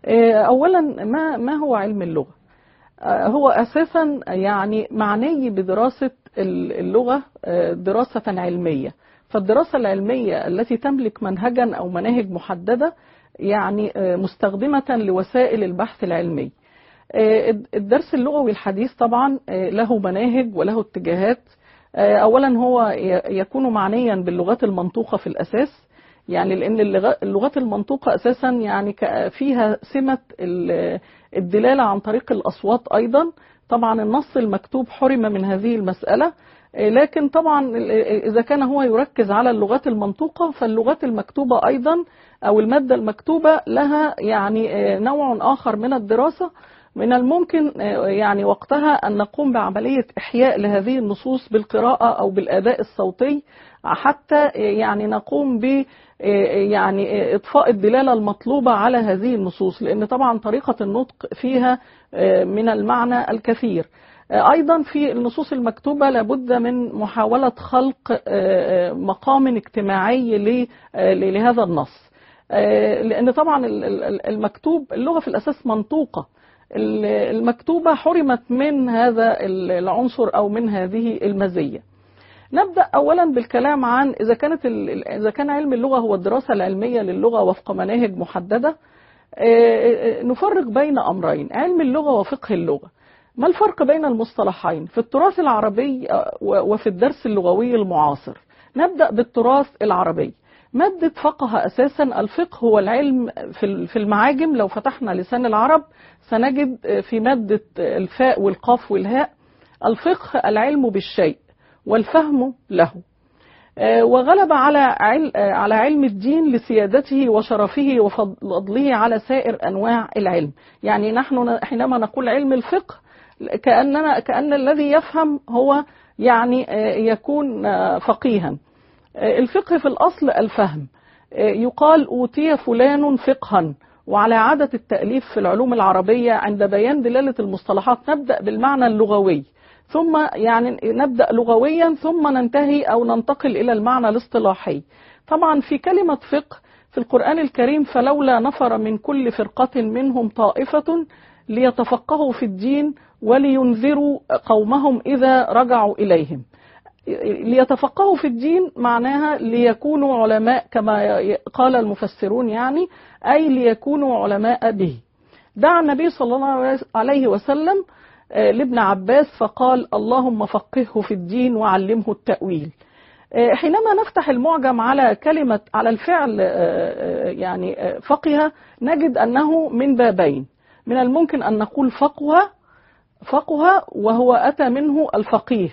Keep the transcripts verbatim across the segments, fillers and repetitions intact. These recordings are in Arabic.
أولا ما ما هو علم اللغة؟ هو أساسا يعني معني بدراسة اللغة دراسة علمية. فالدراسة العلمية التي تملك منهجا أو مناهج محددة يعني مستخدمة لوسائل البحث العلمي. الدرس اللغوي الحديث طبعا له مناهج وله اتجاهات. أولا هو يكون معنيا باللغات المنطوقة في الأساس، يعني لأن اللغات المنطوقة أساسا يعني فيها سمة الدلالة عن طريق الأصوات أيضا. طبعا النص المكتوب حرم من هذه المسألة، لكن طبعا إذا كان هو يركز على اللغات المنطوقة فاللغات المكتوبة أيضا أو المادة المكتوبة لها يعني نوع آخر من الدراسة. من الممكن يعني وقتها أن نقوم بعملية إحياء لهذه النصوص بالقراءة أو بالأداء الصوتي حتى يعني نقوم ب يعني إضفاء الدلالة المطلوبة على هذه النصوص، لأن طبعا طريقة النطق فيها من المعنى الكثير. أيضا في النصوص المكتوبة لابد من محاولة خلق مقام اجتماعي لهذا النص، لأن طبعا المكتوب اللغة في الأساس منطوقة، المكتوبة حرمت من هذا العنصر أو من هذه المزية. نبدأ أولا بالكلام عن إذا كانت إذا كان علم اللغة هو الدراسة العلمية للغة وفق مناهج محددة. نفرق بين أمرين، علم اللغة وفقه اللغة. ما الفرق بين المصطلحين في التراث العربي وفي الدرس اللغوي المعاصر؟ نبدأ بالتراث العربي. مادة فقه أساسا الفقه هو العلم في المعاجم. لو فتحنا لسان العرب سنجد في مادة الفاء والقاف والهاء الفقه العلم بالشيء والفهم له، وغلب على على علم الدين لسيادته وشرفه وفضله على سائر أنواع العلم. يعني نحن حينما نقول علم الفقه كأننا كأن الذي يفهم هو يعني يكون فقيها. الفقه في الأصل الفهم. يقال أوتي فلان فقها، وعلى عادة التأليف في العلوم العربية عند بيان دلالة المصطلحات نبدأ بالمعنى اللغوي، ثم يعني نبدأ لغويا ثم ننتهي أو ننتقل إلى المعنى الاصطلاحي. طبعا في كلمة فقه في القرآن الكريم فلولا نفر من كل فرقة منهم طائفة ليتفقهوا في الدين ولينذروا قومهم إذا رجعوا إليهم. ليتفقهوا في الدين معناها ليكونوا علماء كما قال المفسرون، يعني أي ليكونوا علماء به. دعا النبي صلى الله عليه وسلم لابن عباس فقال اللهم فقهه في الدين وعلمه التأويل. حينما نفتح المعجم على كلمة على الفعل يعني فقه نجد أنه من بابين. من الممكن أن نقول فقه فقه وهو أتى منه الفقيه،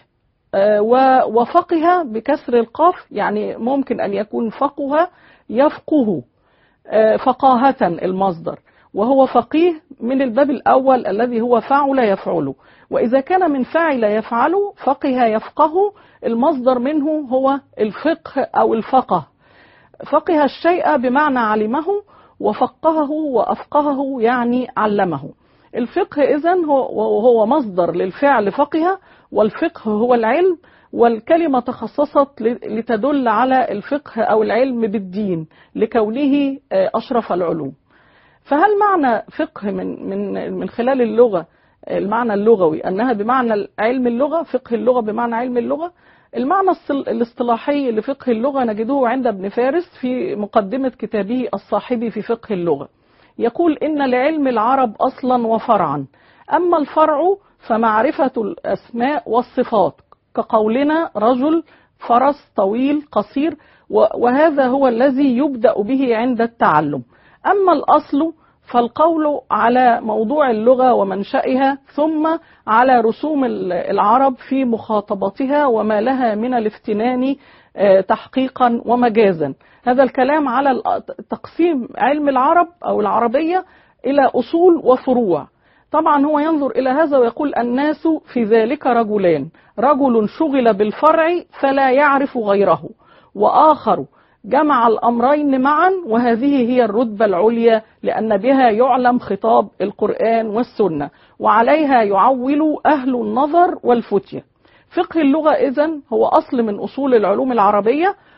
وفقه بكسر القاف يعني ممكن أن يكون فقه يفقه فقاهة المصدر، وهو فقيه من الباب الأول الذي هو فعل يفعله. وإذا كان من فعل يفعل فقه يفقه المصدر منه هو الفقه أو الفقه. فقه الشيء بمعنى علمه، وفقهه وأفقهه يعني علمه. الفقه إذن هو هو مصدر للفعل فقه، والفقه هو العلم، والكلمة تخصصت لتدل على الفقه أو العلم بالدين لكونه أشرف العلوم. فهل معنى فقه من من من خلال اللغة المعنى اللغوي أنها بمعنى علم اللغة، فقه اللغة بمعنى علم اللغة؟ المعنى الاصطلاحي لفقه اللغة نجده عند ابن فارس في مقدمة كتابه الصاحبي في فقه اللغة. يقول إن لعلم العرب أصلا وفرعا، أما الفرع فمعرفة الأسماء والصفات كقولنا رجل، فرس، طويل، قصير، وهذا هو الذي يبدأ به عند التعلم. أما الأصل فالقول على موضوع اللغة ومنشأها، ثم على رسوم العرب في مخاطبتها وما لها من الافتنان تحقيقا ومجازا. هذا الكلام على تقسيم علم العرب أو العربية إلى أصول وفروع. طبعا هو ينظر إلى هذا ويقول الناس في ذلك رجلان، رجل شغل بالفرع فلا يعرف غيره، وآخر جمع الأمرين معا، وهذه هي الرتبة العليا لأن بها يعلم خطاب القرآن والسنة، وعليها يعول أهل النظر والفتية. فقه اللغة إذن هو أصل من أصول العلوم العربية،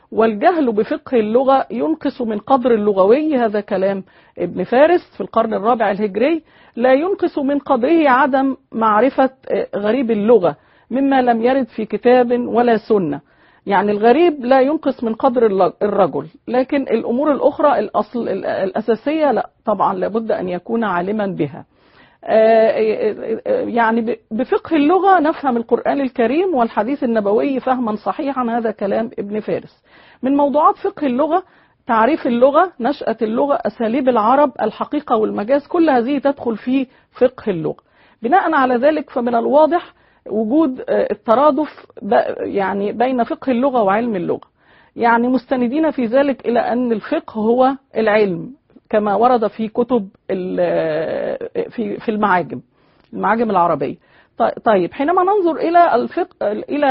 والجهل بفقه اللغة ينقص من قدر اللغوي، هذا كلام ابن فارس في القرن الرابع الهجري، لا ينقص من قدره عدم معرفة غريب اللغة مما لم يرد في كتاب ولا سنة. يعني الغريب لا ينقص من قدر الرجل، لكن الأمور الأخرى الأصل الأساسية لا طبعا لابد أن يكون عالما بها. يعني بفقه اللغة نفهم القرآن الكريم والحديث النبوي فهما صحيحا، هذا كلام ابن فارس. من موضوعات فقه اللغة تعريف اللغة، نشأة اللغة، أساليب العرب، الحقيقة والمجاز، كل هذه تدخل في فقه اللغة. بناء على ذلك فمن الواضح وجود الترادف يعني بين فقه اللغة وعلم اللغة، يعني مستندين في ذلك إلى أن الفقه هو العلم كما ورد في كتب في في المعاجم المعاجم العربية. طيب حينما ننظر إلى الفقه إلى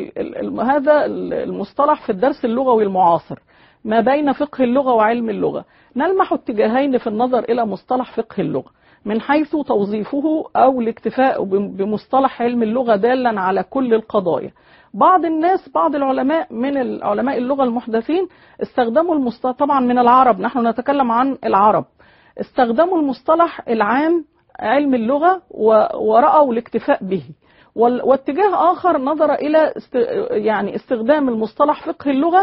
هذا المصطلح في الدرس اللغوي المعاصر ما بين فقه اللغة وعلم اللغة، نلمح اتجاهين في النظر إلى مصطلح فقه اللغة من حيث توظيفه أو الاكتفاء بمصطلح علم اللغة دالا على كل القضايا. بعض الناس بعض العلماء من علماء اللغة المحدثين استخدموا المصطلح، طبعا من العرب، نحن نتكلم عن العرب، استخدموا المصطلح العام علم اللغة ورأوا الاكتفاء به، واتجاه آخر نظر إلى يعني استخدام المصطلح فقه اللغة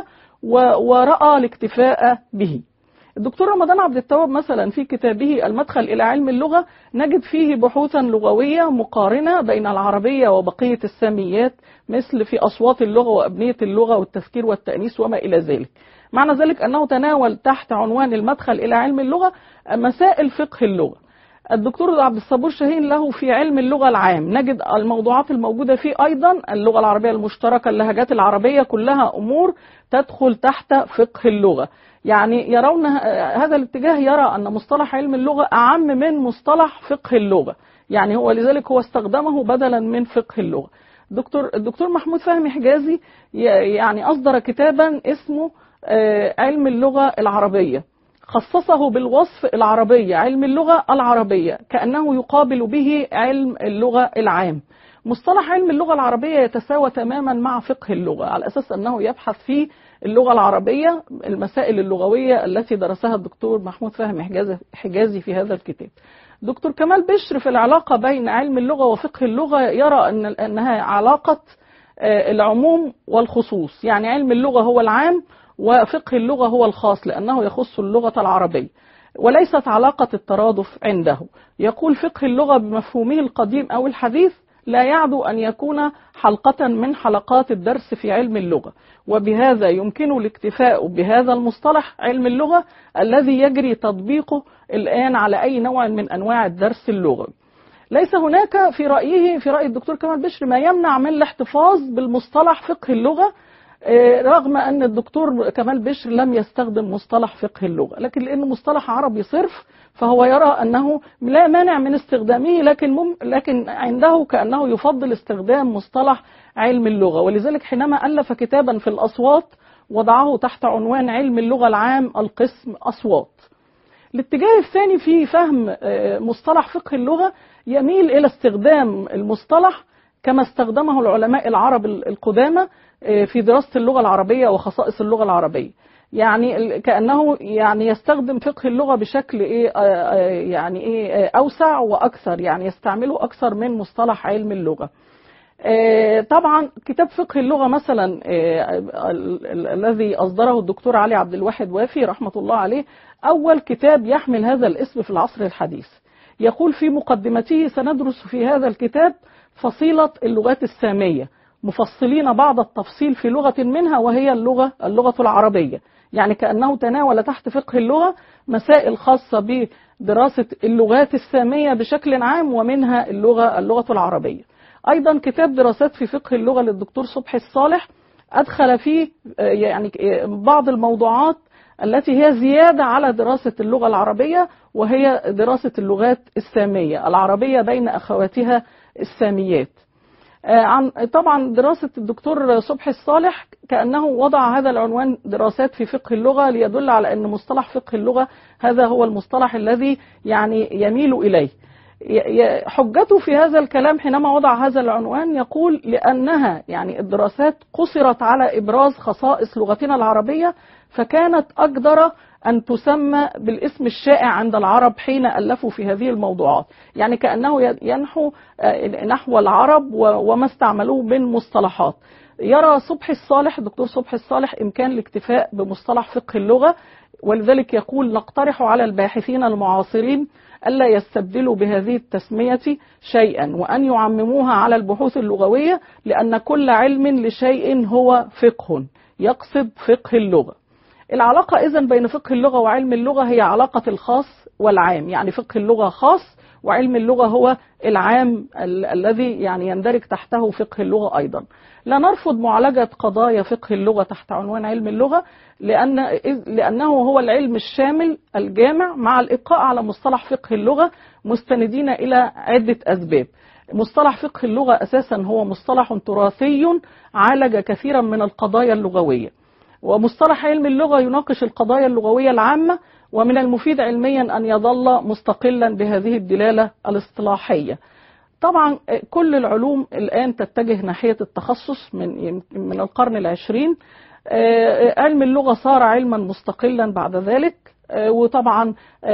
ورأى الاكتفاء به. الدكتور رمضان عبد التواب مثلا في كتابه المدخل إلى علم اللغة نجد فيه بحوثا لغوية مقارنة بين العربية وبقية الساميات، مثل في أصوات اللغة وأبنية اللغة والتذكير والتأنيث وما إلى ذلك. معنى ذلك أنه تناول تحت عنوان المدخل إلى علم اللغة مسائل فقه اللغة. الدكتور عبد الصبور شاهين له في علم اللغة العام نجد الموضوعات الموجودة فيه أيضا اللغة العربية المشتركة، اللهجات العربية، كلها أمور تدخل تحت فقه اللغة. يعني يرون هذا الاتجاه، يرى أن مصطلح علم اللغة أعم من مصطلح فقه اللغة، يعني هو لذلك هو استخدمه بدلا من فقه اللغة. دكتور الدكتور محمود فهمي حجازي يعني أصدر كتابا اسمه علم اللغة العربية، خصصه بالوصف العربية، علم اللغة العربية، كأنه يقابل به علم اللغة العام. مصطلح علم اللغة العربية يتساوى تماما مع فقه اللغة، على أساس أنه يبحث في اللغة العربية المسائل اللغوية التي درسها الدكتور محمود فهمي حجازي في هذا الكتاب. دكتور كمال بشر في العلاقة بين علم اللغة وفقه اللغة يرى أن أنها علاقة العموم والخصوص، يعني علم اللغة هو العام وفقه اللغة هو الخاص لأنه يخص اللغة العربية، وليست علاقة الترادف عنده. يقول فقه اللغة بمفهومه القديم أو الحديث لا يعدو أن يكون حلقة من حلقات الدرس في علم اللغة، وبهذا يمكن الاكتفاء بهذا المصطلح علم اللغة الذي يجري تطبيقه الآن على أي نوع من أنواع الدرس اللغوي. ليس هناك في رأيه في رأي الدكتور كمال بشر ما يمنع من الاحتفاظ بالمصطلح فقه اللغة، رغم أن الدكتور كمال بشر لم يستخدم مصطلح فقه اللغة، لكن لأنه مصطلح عربي صرف فهو يرى أنه لا مانع من استخدامه، لكن مم لكن عنده كأنه يفضل استخدام مصطلح علم اللغة، ولذلك حينما ألف كتابا في الأصوات وضعه تحت عنوان علم اللغة العام القسم أصوات. الاتجاه الثاني في فهم مصطلح فقه اللغة يميل إلى استخدام المصطلح كما استخدمه العلماء العرب القدامى في دراسة اللغة العربية وخصائص اللغة العربية، يعني كأنه يعني يستخدم فقه اللغة بشكل إيه يعني إيه أوسع وأكثر، يعني يستعمله أكثر من مصطلح علم اللغة. طبعا كتاب فقه اللغة مثلا الذي أصدره الدكتور علي عبد الواحد وافي رحمة الله عليه، أول كتاب يحمل هذا الاسم في العصر الحديث. يقول في مقدمته: سندرس في هذا الكتاب فصيلة اللغات السامية، مفصلين بعض التفصيل في لغة منها وهي اللغة اللغة العربية، يعني كأنه تناول تحت فقه اللغة مسائل خاصة بدراسة اللغات السامية بشكل عام ومنها اللغة اللغة العربية. أيضا كتاب دراسات في فقه اللغة للدكتور صبحي الصالح أدخل فيه يعني بعض الموضوعات التي هي زيادة على دراسة اللغة العربية، وهي دراسة اللغات السامية العربية بين أخواتها الساميات. عن طبعا دراسة الدكتور صبحي الصالح كأنه وضع هذا العنوان دراسات في فقه اللغة ليدل على أن مصطلح فقه اللغة هذا هو المصطلح الذي يعني يميل إليه. حجته في هذا الكلام حينما وضع هذا العنوان يقول لأنها يعني الدراسات قصرت على إبراز خصائص لغتنا العربية، فكانت أقدر أن تسمى بالاسم الشائع عند العرب حين ألفوا في هذه الموضوعات، يعني كأنه ينحو نحو العرب وما استعملوه من مصطلحات. يرى صبحي الصالح الدكتور صبحي الصالح إمكان الاكتفاء بمصطلح فقه اللغة، ولذلك يقول نقترح على الباحثين المعاصرين ألا يستبدلوا بهذه التسمية شيئا وأن يعمموها على البحوث اللغوية، لأن كل علم لشيء هو فقه، يقصد فقه اللغة. العلاقة إذن بين فقه اللغة وعلم اللغة هي علاقة الخاص والعام، يعني فقه اللغة خاص وعلم اللغة هو العام ال الذي يعني يندرج تحته فقه اللغة أيضا. لا نرفض معالجة قضايا فقه اللغة تحت عنوان علم اللغة، لأن لأنه هو العلم الشامل الجامع، مع الإبقاء على مصطلح فقه اللغة مستندين إلى عدة أسباب. مصطلح فقه اللغة أساسا هو مصطلح تراثي عالج كثيرا من القضايا اللغوية، ومصطلح علم اللغة يناقش القضايا اللغوية العامة، ومن المفيد علميا أن يظل مستقلا بهذه الدلالة الاصطلاحية. طبعا كل العلوم الآن تتجه ناحية التخصص من من القرن العشرين. علم اللغة صار علما مستقلا بعد ذلك، وطبعا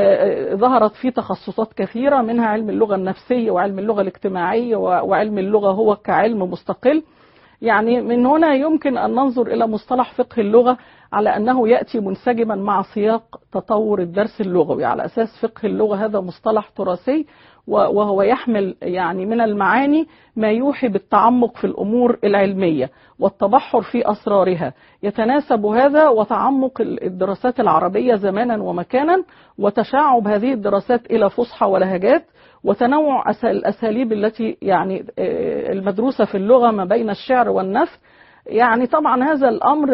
ظهرت فيه تخصصات كثيرة، منها علم اللغة النفسية وعلم اللغة الاجتماعية وعلم اللغة هو كعلم مستقل. يعني من هنا يمكن أن ننظر إلى مصطلح فقه اللغة على أنه يأتي منسجما مع سياق تطور الدرس اللغوي، على أساس فقه اللغة هذا مصطلح تراثي وهو يحمل يعني من المعاني ما يوحي بالتعمق في الأمور العلمية والتبحر في أسرارها. يتناسب هذا وتعمق الدراسات العربية زمانا ومكانا، وتشعب هذه الدراسات إلى فصحى ولهجات، وتنوع الأساليب التي يعني المدروسة في اللغة ما بين الشعر والنثر. يعني طبعا هذا الأمر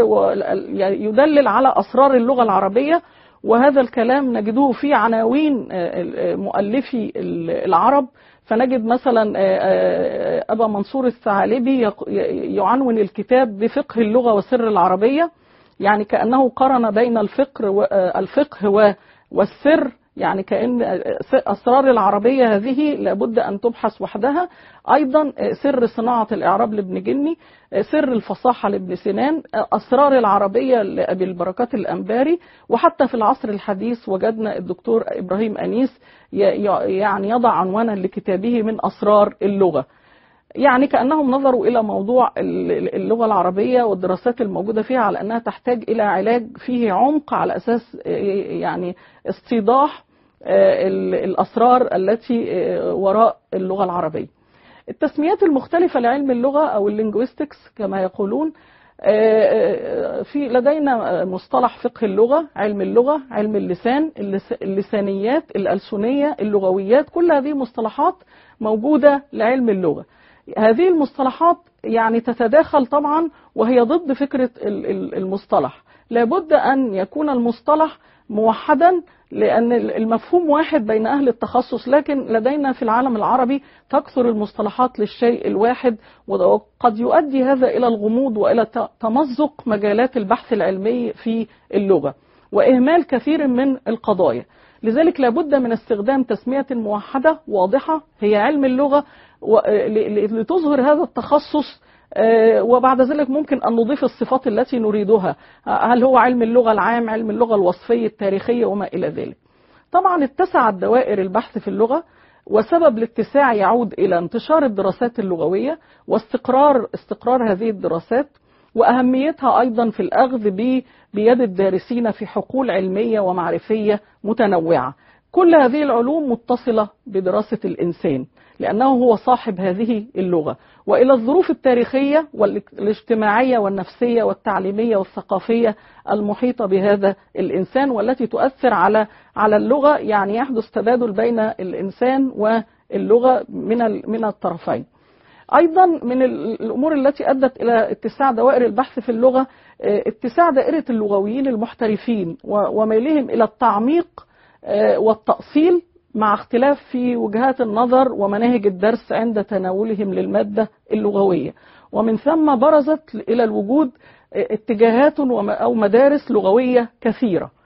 يدلل على أسرار اللغة العربية، وهذا الكلام نجده في عناوين مؤلفي العرب. فنجد مثلا أبا منصور الثعالبي يعنون الكتاب بفقه اللغة وسر العربية، يعني كأنه قرن بين الفقه الفقه والسر، يعني كأن أسرار العربية هذه لابد أن تبحث وحدها. أيضا سر صناعة الإعراب لابن جني، سر الفصاحة لابن سنان، أسرار العربية لأبي البركات الأنباري. وحتى في العصر الحديث وجدنا الدكتور إبراهيم أنيس يعني يضع عنوانا لكتابه من أسرار اللغة. يعني كأنهم نظروا إلى موضوع اللغة العربية والدراسات الموجودة فيها على أنها تحتاج إلى علاج فيه عمق، على أساس يعني استيضاح الأسرار التي وراء اللغة العربية. التسميات المختلفة لعلم اللغة أو اللينجويستكس كما يقولون، في لدينا مصطلح فقه اللغة، علم اللغة، علم اللسان، اللسانيات، الألسنية، اللغويات، كل هذه مصطلحات موجودة لعلم اللغة. هذه المصطلحات يعني تتداخل طبعا، وهي ضد فكرة المصطلح. لابد أن يكون المصطلح موحدا، لأن المفهوم واحد بين أهل التخصص، لكن لدينا في العالم العربي تكثر المصطلحات للشيء الواحد، وقد يؤدي هذا إلى الغموض وإلى تمزق مجالات البحث العلمي في اللغة وإهمال كثير من القضايا. لذلك لابد من استخدام تسمية موحدة واضحة هي علم اللغة لتظهر هذا التخصص، وبعد ذلك ممكن أن نضيف الصفات التي نريدها، هل هو علم اللغة العام، علم اللغة الوصفية التاريخية وما إلى ذلك. طبعا اتسعت دوائر البحث في اللغة، وسبب الاتساع يعود إلى انتشار الدراسات اللغوية واستقرار استقرار هذه الدراسات، وأهميتها أيضا في الأخذ بيد الدارسين في حقول علمية ومعرفية متنوعة. كل هذه العلوم متصلة بدراسة الإنسان، لأنه هو صاحب هذه اللغة، وإلى الظروف التاريخية والاجتماعية والنفسية والتعليمية والثقافية المحيطة بهذا الإنسان، والتي تؤثر على على اللغة. يعني يحدث تبادل بين الإنسان واللغة من من الطرفين. أيضا من الأمور التي أدت إلى اتساع دوائر البحث في اللغة اتساع دائرة اللغويين المحترفين وميلهم إلى التعميق والتأصيل، مع اختلاف في وجهات النظر ومناهج الدرس عند تناولهم للمادة اللغوية. ومن ثم برزت إلى الوجود اتجاهات أو مدارس لغوية كثيرة.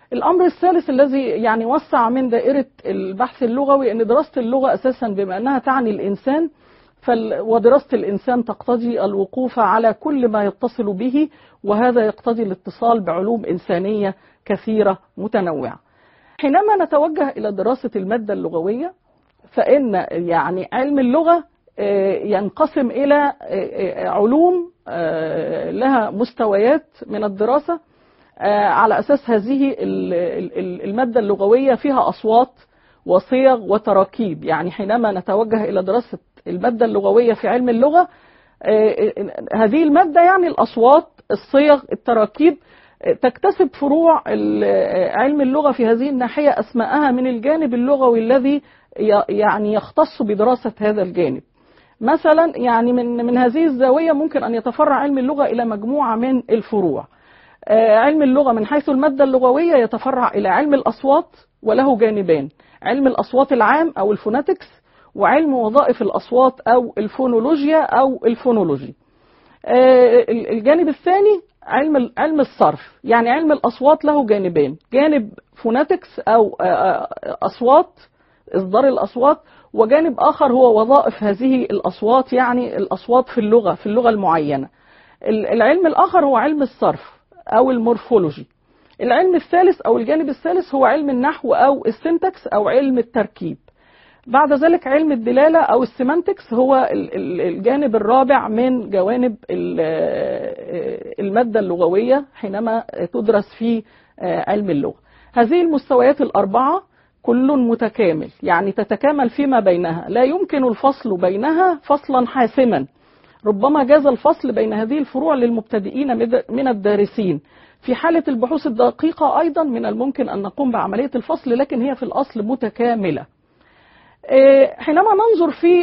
الأمر الثالث الذي يعني وسع من دائرة البحث اللغوي أن دراسة اللغة أساسا بما أنها تعني الإنسان، ودراسة الإنسان تقتضي الوقوف على كل ما يتصل به، وهذا يقتضي الاتصال بعلوم إنسانية كثيرة متنوعة. حينما نتوجه إلى دراسة المادة اللغوية، فإن يعني علم اللغة ينقسم إلى علوم لها مستويات من الدراسة. على أساس هذه المادة اللغوية فيها أصوات وصيغ وتراكيب. يعني حينما نتوجه إلى دراسة المادة اللغوية في علم اللغة، هذه المادة يعني الأصوات، الصيغ، التراكيب، تكتسب فروع علم اللغة في هذه الناحية أسماءها من الجانب اللغوي الذي يعني يختص بدراسة هذا الجانب. مثلا يعني من من هذه الزاوية ممكن أن يتفرع علم اللغة إلى مجموعة من الفروع. علم اللغة من حيث المادة اللغوية يتفرع إلى علم الأصوات، وله جانبان: علم الأصوات العام أو الفوناتكس، وعلم وظائف الأصوات أو الفونولوجيا أو الفونولوجي. الجانب الثاني علم علم الصرف. يعني علم الأصوات له جانبان: جانب فوناتكس أو أصوات، إصدار الأصوات، وجانب آخر هو وظائف هذه الأصوات، يعني الأصوات في اللغة في اللغة المعينة. العلم الآخر هو علم الصرف أو المورفولوجي. العلم الثالث أو الجانب الثالث هو علم النحو أو السنتكس أو علم التركيب. بعد ذلك علم الدلالة أو السيمانتكس هو الجانب الرابع من جوانب المادة اللغوية حينما تدرس في علم اللغة. هذه المستويات الأربعة كل متكامل، يعني تتكامل فيما بينها، لا يمكن الفصل بينها فصلا حاسما. ربما جاز الفصل بين هذه الفروع للمبتدئين من الدارسين. في حالة البحوث الدقيقة أيضا من الممكن أن نقوم بعملية الفصل، لكن هي في الأصل متكاملة. حينما ننظر في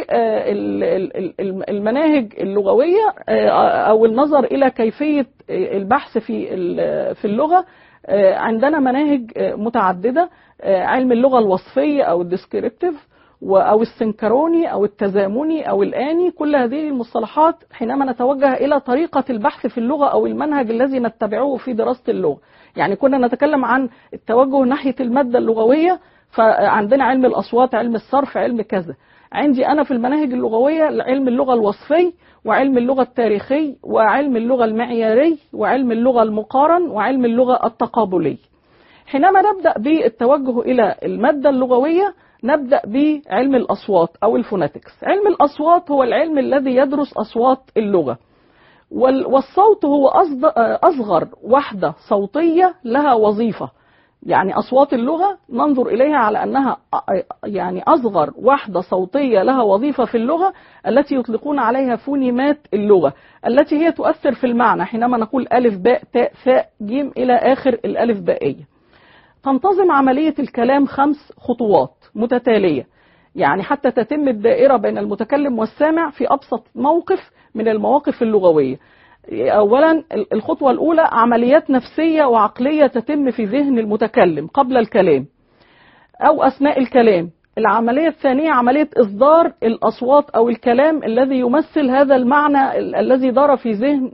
المناهج اللغوية أو النظر إلى كيفية البحث في في اللغة، عندنا مناهج متعددة: علم اللغة الوصفية أو الديسكريبتيف، أو السنكروني أو التزامني أو الآني. كل هذه المصطلحات حينما نتوجه إلى طريقة البحث في اللغة أو المنهج الذي نتبعه في دراسة اللغة. يعني كنا نتكلم عن التوجه ناحية المادة اللغوية، فعندنا علم الأصوات، علم الصرف، علم كذا. عندي أنا في المناهج اللغوية علم اللغة الوصفي، وعلم اللغة التاريخي، وعلم اللغة المعياري، وعلم اللغة المقارن، وعلم اللغة التقابلي. حينما نبدأ بالتوجه إلى المادة اللغوية نبدأ بعلم الأصوات أو الفوناتكس. علم الأصوات هو العلم الذي يدرس أصوات اللغة، والصوت هو أصغر وحدة صوتية لها وظيفة. يعني أصوات اللغة ننظر إليها على أنها يعني أصغر وحدة صوتية لها وظيفة في اللغة، التي يطلقون عليها فونيمات اللغة، التي هي تؤثر في المعنى. حينما نقول ألف باء تاء ثاء جيم إلى آخر الألف بائية. تنتظم عملية الكلام خمس خطوات متتالية، يعني حتى تتم الدائرة بين المتكلم والسامع في أبسط موقف من المواقف اللغوية. أولا، الخطوة الأولى عمليات نفسية وعقلية تتم في ذهن المتكلم قبل الكلام أو أثناء الكلام. العملية الثانية عملية إصدار الأصوات أو الكلام الذي يمثل هذا المعنى الذي دار في ذهن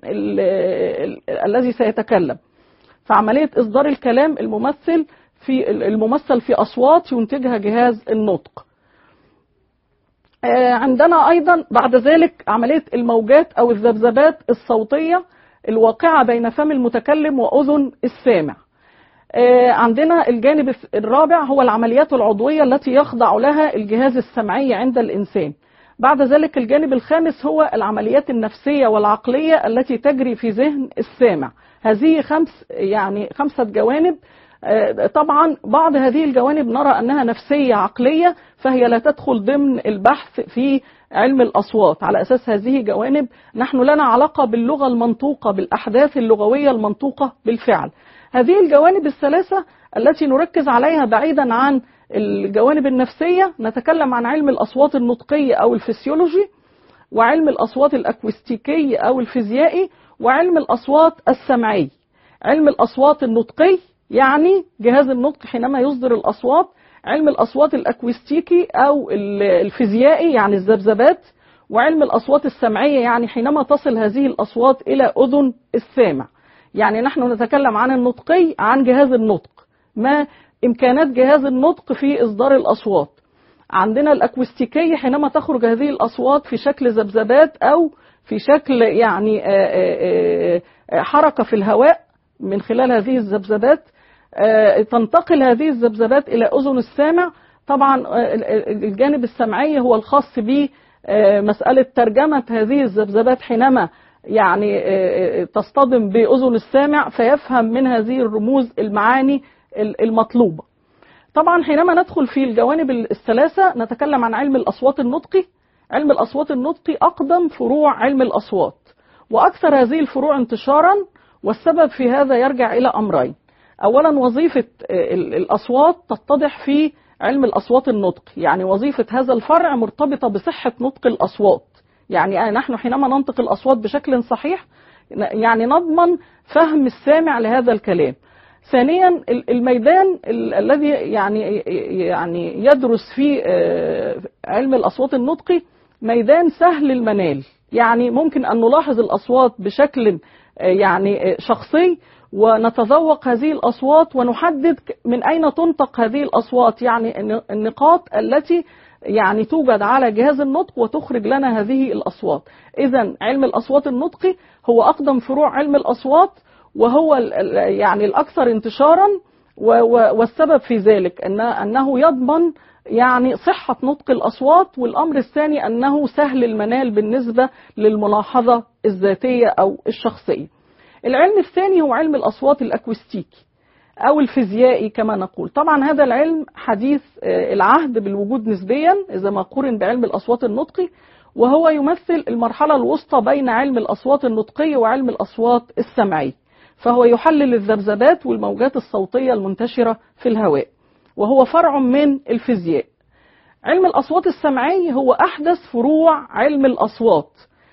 الذي سيتكلم. فعملية إصدار الكلام الممثل في الممثل في أصوات ينتجها جهاز النطق. عندنا أيضا بعد ذلك عملية الموجات أو الذبذبات الصوتية الواقعة بين فم المتكلم وأذن السامع. عندنا الجانب الرابع هو العمليات العضوية التي يخضع لها الجهاز السمعي عند الإنسان. بعد ذلك الجانب الخامس هو العمليات النفسية والعقلية التي تجري في ذهن السامع. هذه خمس يعني خمسة جوانب. طبعا بعض هذه الجوانب نرى أنها نفسية عقلية، فهي لا تدخل ضمن البحث في علم الأصوات. على أساس هذه جوانب نحن لنا علاقة باللغة المنطوقة، بالأحداث اللغوية المنطوقة بالفعل. هذه الجوانب الثلاثة التي نركز عليها بعيدا عن الجوانب النفسية، نتكلم عن علم الأصوات النطقية أو الفسيولوجي، وعلم الأصوات الأكوستيكي أو الفيزيائي، وعلم الأصوات السمعي. علم الأصوات النطقي يعني جهاز النطق حينما يصدر الأصوات، علم الأصوات الأكوستيكي أو الفيزيائي يعني الذبذبات، وعلم الأصوات السمعية يعني حينما تصل هذه الأصوات إلى أذن السامع. يعني نحن نتكلم عن النطقي عن جهاز النطق، ما إمكانات جهاز النطق في إصدار الأصوات. عندنا الأكوستيكية حينما تخرج هذه الأصوات في شكل ذبذبات أو في شكل يعني حركة في الهواء من خلال هذه الذبذبات، تنتقل هذه الذبذبات إلى أذن السامع. طبعا الجانب السمعي هو الخاص بمسألة ترجمة هذه الذبذبات حينما يعني تصطدم بأذن السامع فيفهم من هذه الرموز المعاني المطلوبة. طبعا حينما ندخل في الجوانب الثلاثة نتكلم عن علم الأصوات النطقي. علم الأصوات النطقي أقدم فروع علم الأصوات وأكثر هذه الفروع انتشارا، والسبب في هذا يرجع إلى أمرين. أولا وظيفة الأصوات تتضح في علم الأصوات النطقي، يعني وظيفة هذا الفرع مرتبطة بصحة نطق الأصوات، يعني نحن حينما ننطق الأصوات بشكل صحيح يعني نضمن فهم السامع لهذا الكلام. ثانيا الميدان الذي يعني يعني يدرس فيه علم الأصوات النطقي ميدان سهل المنال، يعني ممكن أن نلاحظ الأصوات بشكل يعني شخصي ونتذوق هذه الأصوات ونحدد من أين تنطق هذه الأصوات، يعني النقاط التي يعني توجد على جهاز النطق وتخرج لنا هذه الأصوات. إذن علم الأصوات النطقي هو أقدم فروع علم الأصوات وهو يعني الأكثر انتشارا، والسبب في ذلك أن أنه يضمن يعني صحة نطق الأصوات، والأمر الثاني أنه سهل المنال بالنسبة للملاحظة الذاتية أو الشخصية. العلم الثاني هو علم الأصوات الأكوستيكي أو الفيزيائي كما نقول. طبعا هذا العلم حديث العهد بالوجود نسبيا إذا ما قورن بعلم الأصوات النطقي، وهو يمثل المرحلة الوسطى بين علم الأصوات النطقي وعلم الأصوات السمعي، فهو يحلل الذبذبات والموجات الصوتية المنتشرة في الهواء، وهو فرع من الفيزياء. علم الأصوات السمعي هو أحدث فروع علم الأصوات،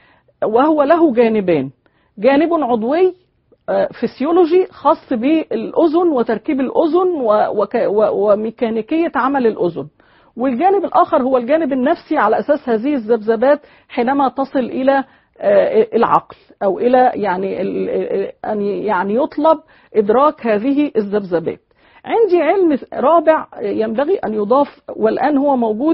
وهو له جانبان: جانب عضوي فسيولوجي خاص بالأذن وتركيب الأذن وميكانيكية عمل الأذن، والجانب الآخر هو الجانب النفسي على أساس هذه الذبذبات حينما تصل إلى العقل أو إلى يعني أن يعني يطلب إدراك هذه الذبذبات. عندي علم رابع ينبغي أن يضاف والآن هو موجود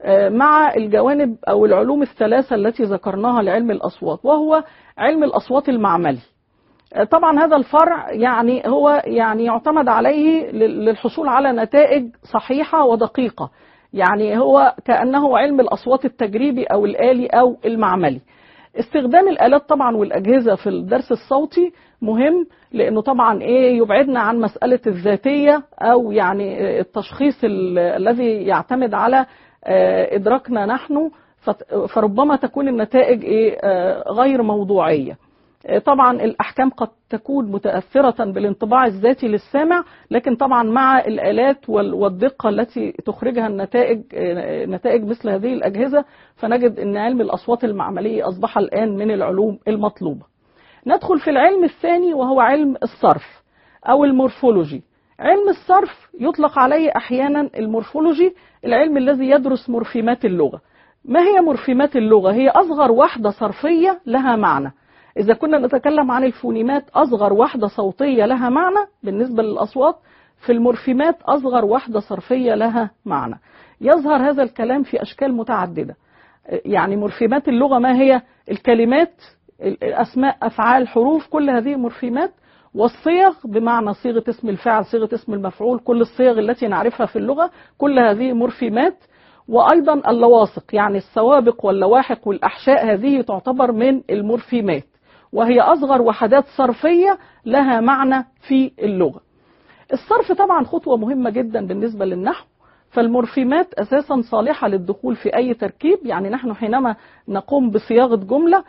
مع الجوانب أو العلوم الثلاثة التي ذكرناها لعلم الأصوات، وهو علم الأصوات المعملي. طبعا هذا الفرع يعني هو يعني يعتمد عليه للحصول على نتائج صحيحة ودقيقة، يعني هو كأنه علم الأصوات التجريبي أو الآلي أو المعملي. استخدام الآلات طبعا والأجهزة في الدرس الصوتي مهم، لأنه طبعا إيه يبعدنا عن مسألة الذاتية أو يعني التشخيص الذي يعتمد على إدراكنا نحن، فربما تكون النتائج إيه غير موضوعية. طبعا الأحكام قد تكون متأثرة بالانطباع الذاتي للسامع، لكن طبعا مع الآلات والدقة التي تخرجها النتائج نتائج مثل هذه الأجهزة، فنجد أن علم الأصوات المعملية أصبح الآن من العلوم المطلوبة. ندخل في العلم الثاني وهو علم الصرف أو المورفولوجي. علم الصرف يطلق عليه أحيانا المورفولوجي، العلم الذي يدرس مورفيمات اللغة. ما هي مورفيمات اللغة؟ هي أصغر وحدة صرفية لها معنى. إذا كنا نتكلم عن الفونيمات أصغر وحدة صوتية لها معنى بالنسبة للأصوات، في المورفيمات أصغر وحدة صرفية لها معنى. يظهر هذا الكلام في أشكال متعددة. يعني مورفيمات اللغة ما هي؟ الكلمات، الأسماء، أفعال، حروف، كل هذه مورفيمات. والصيغ بمعنى صيغة اسم الفاعل، صيغة اسم المفعول، كل الصيغ التي نعرفها في اللغة كل هذه مورفيمات. وأيضا اللواصق، يعني السوابق واللواحق والأحشاء، هذه تعتبر من المورفيمات، وهي أصغر وحدات صرفية لها معنى في اللغة. الصرف طبعا خطوة مهمة جدا بالنسبة للنحو، فالمورفيمات أساسا صالحة للدخول في أي تركيب. يعني نحن حينما نقوم بصياغة جملة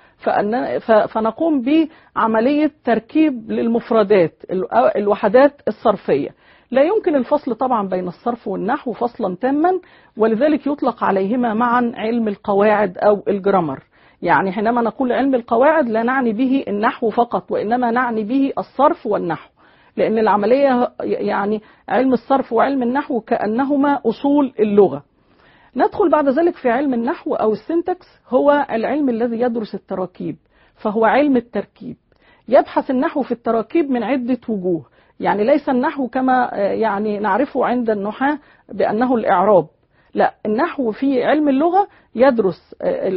فنقوم بعملية تركيب للمفردات، الوحدات الصرفية. لا يمكن الفصل طبعا بين الصرف والنحو فصلا تاما، ولذلك يطلق عليهما معا علم القواعد أو الجرامر. يعني حينما نقول علم القواعد لا نعني به النحو فقط، وإنما نعني به الصرف والنحو، لأن العملية يعني علم الصرف وعلم النحو كأنهما أصول اللغة. ندخل بعد ذلك في علم النحو أو السنتكس، هو العلم الذي يدرس التراكيب، فهو علم التركيب. يبحث النحو في التراكيب من عدة وجوه. يعني ليس النحو كما يعني نعرفه عند النحاة بأنه الإعراب، لا، النحو في علم اللغة يدرس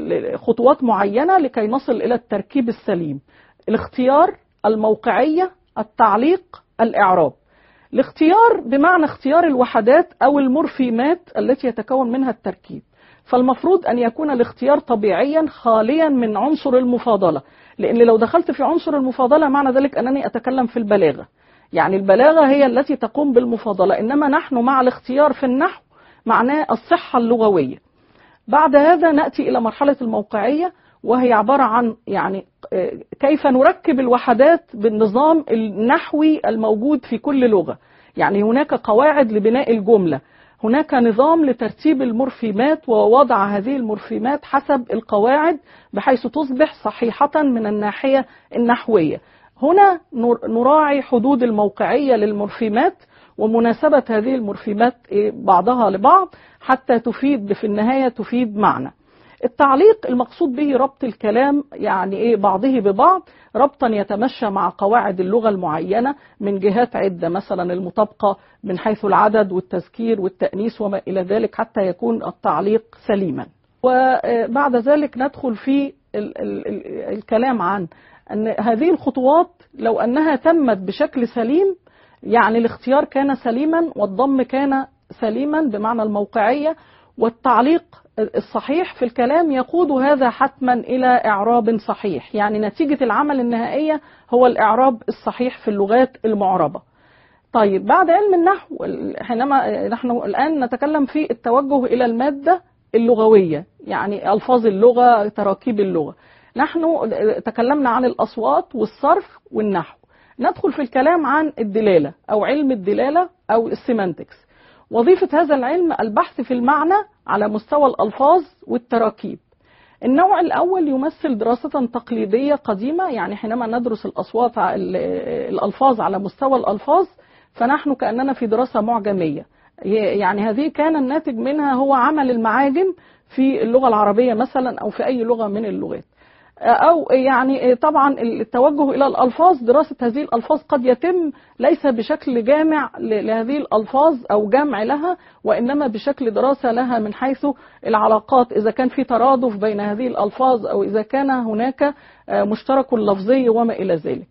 خطوات معينة لكي نصل إلى التركيب السليم: الاختيار، الموقعية، التعليق، الإعراب. الاختيار بمعنى اختيار الوحدات أو المورفيمات التي يتكون منها التركيب، فالمفروض أن يكون الاختيار طبيعيا خاليا من عنصر المفاضلة، لأن لو دخلت في عنصر المفاضلة معنى ذلك أنني أتكلم في البلاغة، يعني البلاغة هي التي تقوم بالمفاضلة، إنما نحن مع الاختيار في النحو معناه الصحة اللغوية. بعد هذا نأتي إلى مرحلة الموقعية، وهي عبارة عن يعني كيف نركب الوحدات بالنظام النحوي الموجود في كل لغة. يعني هناك قواعد لبناء الجملة، هناك نظام لترتيب المورفيمات ووضع هذه المورفيمات حسب القواعد بحيث تصبح صحيحة من الناحية النحوية. هنا نراعي حدود الموقعية للمورفيمات ومناسبة هذه المورفيمات بعضها لبعض حتى تفيد في النهاية تفيد معنى. التعليق المقصود به ربط الكلام، يعني ايه بعضه ببعض، ربطا يتمشى مع قواعد اللغة المعينة من جهات عدة، مثلا المطابقة من حيث العدد والتذكير والتأنيث وما إلى ذلك، حتى يكون التعليق سليما. وبعد ذلك ندخل في ال ال ال الكلام عن أن هذه الخطوات لو أنها تمت بشكل سليم، يعني الاختيار كان سليما والضم كان سليما بمعنى الموقعية، والتعليق الصحيح في الكلام يقود هذا حتما إلى إعراب صحيح، يعني نتيجة العمل النهائية هو الإعراب الصحيح في اللغات المعربة. طيب بعد علم النحو، حينما نحن الآن نتكلم في التوجه إلى المادة اللغوية، يعني ألفاظ اللغة، تراكيب اللغة. نحن تكلمنا عن الأصوات والصرف والنحو، ندخل في الكلام عن الدلالة أو علم الدلالة أو السيمانتكس. وظيفة هذا العلم البحث في المعنى على مستوى الألفاظ والتراكيب. النوع الأول يمثل دراسة تقليدية قديمة، يعني حينما ندرس الأصوات الألفاظ على مستوى الألفاظ فنحن كأننا في دراسة معجمية، يعني هذه كان الناتج منها هو عمل المعاجم في اللغة العربية مثلا أو في أي لغة من اللغات. أو يعني طبعا التوجه إلى الألفاظ، دراسة هذه الألفاظ قد يتم ليس بشكل جامع لهذه الألفاظ أو جمع لها، وإنما بشكل دراسة لها من حيث العلاقات، إذا كان في ترادف بين هذه الألفاظ أو إذا كان هناك مشترك لفظي وما إلى ذلك.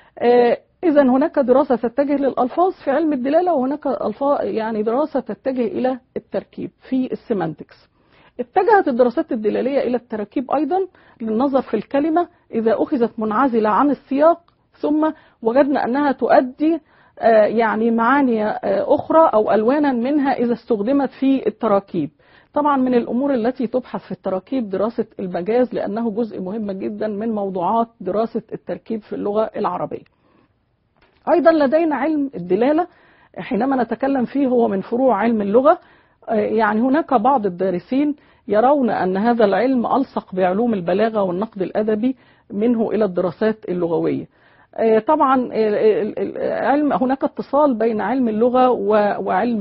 إذا هناك دراسة تتجه للألفاظ في علم الدلالة، وهناك يعني دراسة تتجه إلى التركيب في السيمانتكس. اتجهت الدراسات الدلالية إلى التراكيب أيضا للنظر في الكلمة إذا أخذت منعزلة عن السياق، ثم وجدنا أنها تؤدي يعني معاني أخرى أو ألوانا منها إذا استخدمت في التراكيب. طبعا من الأمور التي تبحث في التراكيب دراسة المجاز، لأنه جزء مهم جدا من موضوعات دراسة التركيب في اللغة العربية. أيضا لدينا علم الدلالة، حينما نتكلم فيه هو من فروع علم اللغة. يعني هناك بعض الدارسين يرون أن هذا العلم ألصق بعلوم البلاغة والنقد الأدبي منه إلى الدراسات اللغوية. طبعا علم هناك اتصال بين علم اللغة وعلم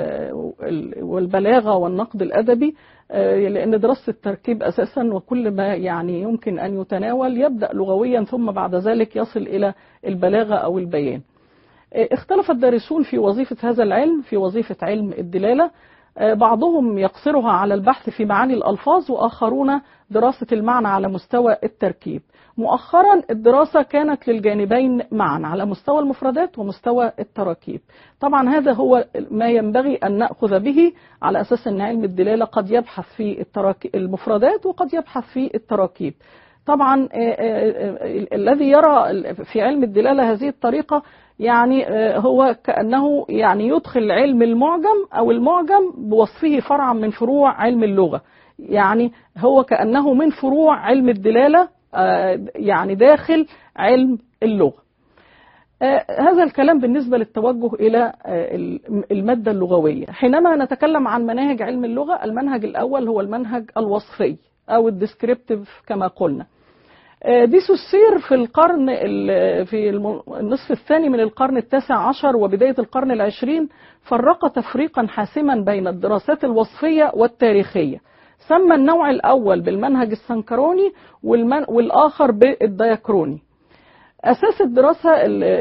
والبلاغة والنقد الأدبي، لأن دراسة التركيب أساسا وكل ما يعني يمكن أن يتناول يبدأ لغويا ثم بعد ذلك يصل إلى البلاغة أو البيان. اختلف الدارسون في وظيفة هذا العلم، في وظيفة علم الدلالة. بعضهم يقصرها على البحث في معاني الألفاظ، وآخرون دراسة المعنى على مستوى التركيب. مؤخرا الدراسة كانت للجانبين معا على مستوى المفردات ومستوى التراكيب. طبعا هذا هو ما ينبغي أن نأخذ به، على أساس أن علم الدلالة قد يبحث في المفردات وقد يبحث في التراكيب. طبعا الذي يرى في علم الدلالة هذه الطريقة يعني هو كأنه يعني يدخل علم المعجم أو المعجم بوصفه فرعا من فروع علم اللغة، يعني هو كأنه من فروع علم الدلالة يعني داخل علم اللغة. هذا الكلام بالنسبة للتوجه إلى المادة اللغوية. حينما نتكلم عن مناهج علم اللغة، المنهج الأول هو المنهج الوصفي أو الديسكريبتيف كما قلنا. دي سوسير في القرن في النصف الثاني من القرن التاسع عشر وبداية القرن العشرين فرق تفريقا حاسما بين الدراسات الوصفية والتاريخية. سمى النوع الأول بالمنهج السنكروني والآخر بالدياكروني. أساس الدراسة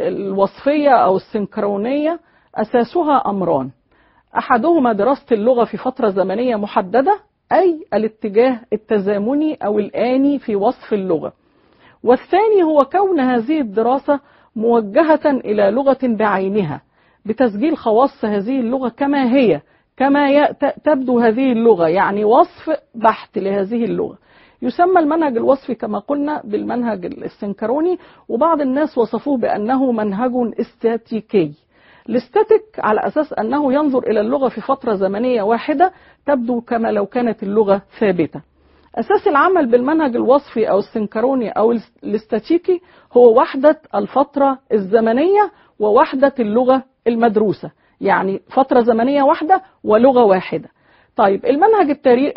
الوصفية أو السنكرونية أساسها أمران: أحدهما دراسة اللغة في فترة زمنية محددة، أي الاتجاه التزامني أو الآني في وصف اللغة، والثاني هو كون هذه الدراسة موجهة إلى لغة بعينها بتسجيل خواص هذه اللغة كما هي، كما تبدو هذه اللغة، يعني وصف بحت لهذه اللغة. يسمى المنهج الوصفي كما قلنا بالمنهج السنكروني، وبعض الناس وصفوه بأنه منهج استاتيكي. الاستاتيك على أساس أنه ينظر إلى اللغة في فترة زمنية واحدة تبدو كما لو كانت اللغة ثابتة. أساس العمل بالمنهج الوصفي أو السنكروني أو الاستاتيكي هو وحدة الفترة الزمنية ووحدة اللغة المدروسة، يعني فترة زمنية واحدة ولغة واحدة. طيب المنهج التاريخ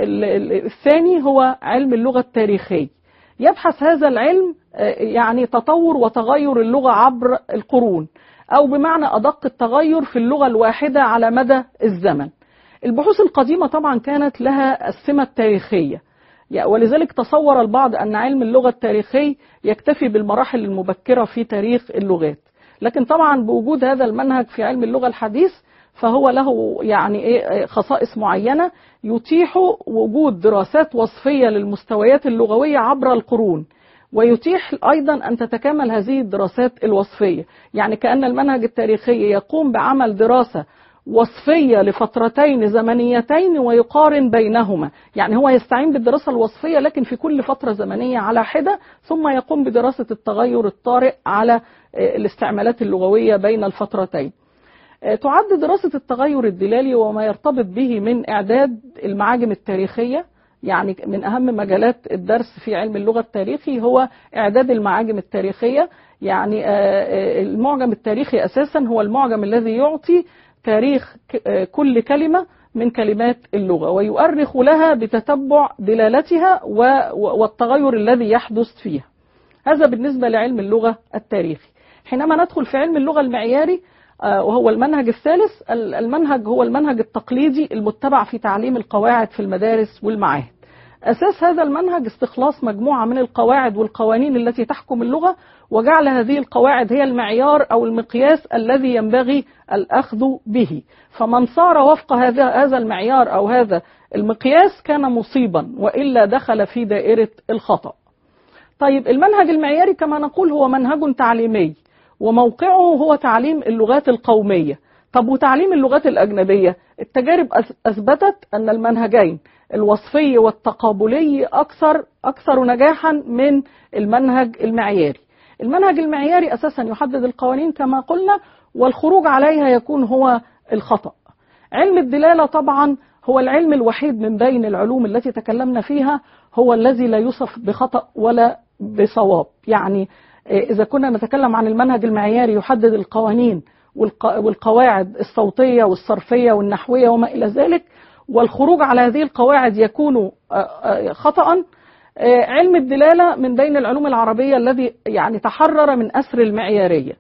الثاني هو علم اللغة التاريخي. يبحث هذا العلم يعني تطور وتغير اللغة عبر القرون، أو بمعنى أدق التغير في اللغة الواحدة على مدى الزمن. البحوث القديمة طبعا كانت لها السمة التاريخية، ولذلك تصور البعض أن علم اللغة التاريخي يكتفي بالمراحل المبكرة في تاريخ اللغات، لكن طبعا بوجود هذا المنهج في علم اللغة الحديث فهو له يعني ايه خصائص معينة يتيح وجود دراسات وصفية للمستويات اللغوية عبر القرون، ويتيح أيضا أن تتكامل هذه الدراسات الوصفية. يعني كأن المنهج التاريخي يقوم بعمل دراسة وصفية لفترتين زمنيتين ويقارن بينهما، يعني هو يستعين بالدراسة الوصفية لكن في كل فترة زمنية على حدة، ثم يقوم بدراسة التغير الطارئ على الاستعمالات اللغوية بين الفترتين. تعد دراسة التغير الدلالي وما يرتبط به من إعداد المعاجم التاريخية، يعني من أهم مجالات الدرس في علم اللغة التاريخي هو إعداد المعاجم التاريخية. يعني المعجم التاريخي أساسا هو المعجم الذي يعطي تاريخ كل كلمة من كلمات اللغة ويؤرخ لها بتتبع دلالتها والتغير الذي يحدث فيها. هذا بالنسبة لعلم اللغة التاريخي. حينما ندخل في علم اللغة المعياري وهو المنهج الثالث، المنهج هو المنهج التقليدي المتبع في تعليم القواعد في المدارس والمعاهد. أساس هذا المنهج استخلاص مجموعة من القواعد والقوانين التي تحكم اللغة، وجعل هذه القواعد هي المعيار أو المقياس الذي ينبغي الأخذ به، فمن صار وفق هذا هذا المعيار أو هذا المقياس كان مصيبا، وإلا دخل في دائرة الخطأ. طيب المنهج المعياري كما نقول هو منهج تعليمي، وموقعه هو تعليم اللغات القومية. طب وتعليم اللغات الأجنبية؟ التجارب أثبتت أن المنهجين الوصفي والتقابلي أكثر أكثر نجاحا من المنهج المعياري. المنهج المعياري أساسا يحدد القوانين كما قلنا، والخروج عليها يكون هو الخطأ. علم الدلالة طبعا هو العلم الوحيد من بين العلوم التي تكلمنا فيها هو الذي لا يوصف بخطأ ولا بصواب. يعني إذا كنا نتكلم عن المنهج المعياري يحدد القوانين والقواعد الصوتية والصرفية والنحوية وما إلى ذلك، والخروج على هذه القواعد يكون خطأ. علم الدلالة من بين العلوم العربية الذي يعني تحرر من أسر المعيارية،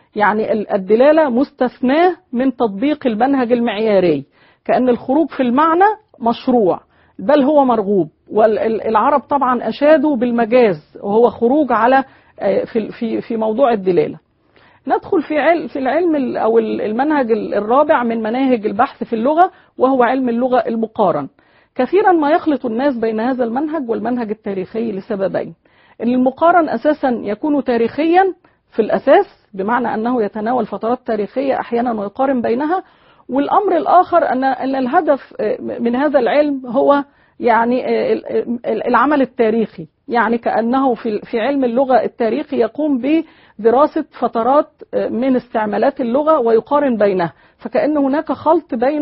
يعني الدلالة مستثناة من تطبيق المنهج المعياري، كأن الخروج في المعنى مشروع بل هو مرغوب. والعرب طبعا أشادوا بالمجاز وهو خروج على في في في موضوع الدلالة. ندخل في علم في العلم أو المنهج الرابع من مناهج البحث في اللغة، وهو علم اللغة المقارن. كثيرا ما يخلط الناس بين هذا المنهج والمنهج التاريخي لسببين: ان المقارن اساسا يكون تاريخيا في الاساس، بمعنى انه يتناول فترات تاريخيه احيانا ويقارن بينها، والامر الاخر ان ان الهدف من هذا العلم هو يعني العمل التاريخي، يعني كانه في في علم اللغه التاريخي يقوم بدراسه فترات من استعمالات اللغه ويقارن بينها، فكأن هناك خلط بين